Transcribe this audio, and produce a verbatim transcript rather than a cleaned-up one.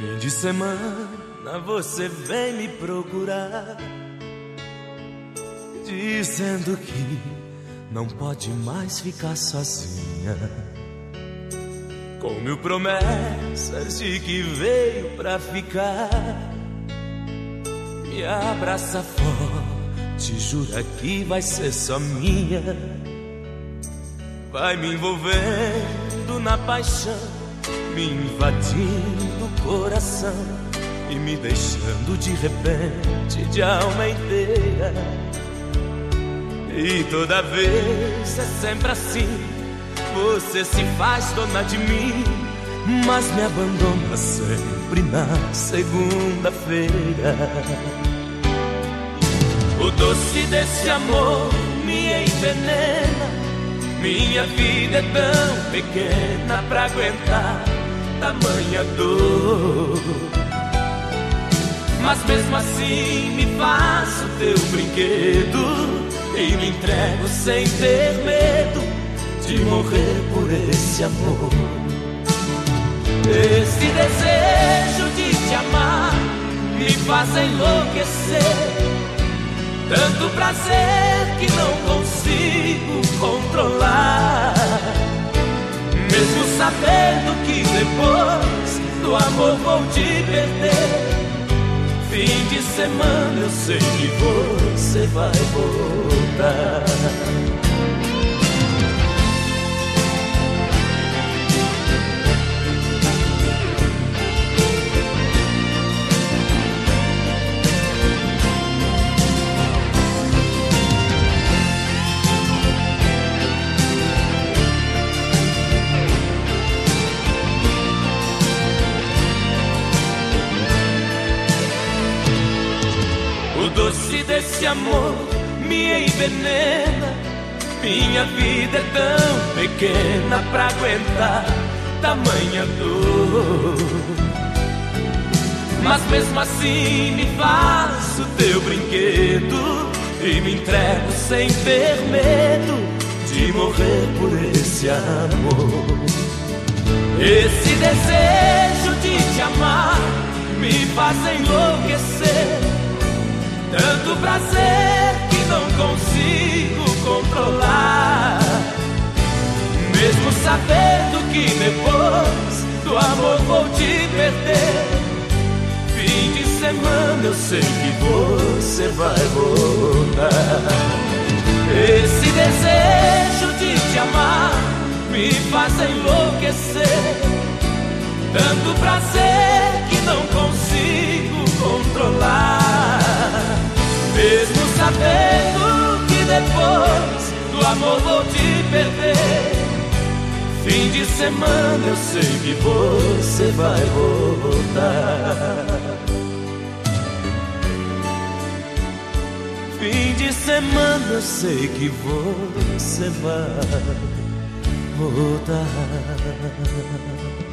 Fim de semana você vem me procurar, dizendo que não pode mais ficar sozinha, com mil promessas de que veio pra ficar. Me abraça forte, jura que vai ser só minha, vai me envolvendo na paixão, me invadindo o coração e me deixando de repente de alma inteira. E toda vez é sempre assim, você se faz dona de mim, mas me abandona sempre na segunda-feira. O doce desse amor me envenena, minha vida é tão pequena pra aguentar tamanha dor. Mas mesmo assim me faço teu brinquedo e me entrego sem ter medo de morrer por esse amor. Esse desejo de te amar me faz enlouquecer, tanto prazer que não consigo controlar, mesmo sabendo que depois do amor vou te perder. Fim de semana eu sei que você vai voltar. O doce desse amor me envenena, minha vida é tão pequena pra aguentar tamanha dor. Mas mesmo assim me faço teu brinquedo e me entrego sem ter medo de morrer por esse amor. Esse desejo de te amar me faz enlouquecer, tanto prazer que não consigo controlar, mesmo sabendo que depois do amor vou te perder. Fim de semana eu sei que você vai voltar. Esse desejo de te amar me faz enlouquecer, tanto prazer que não consigo controlar, mesmo sabendo que depois do amor vou te perder. Fim de semana eu sei que você vai voltar. Fim de semana eu sei que você vai voltar.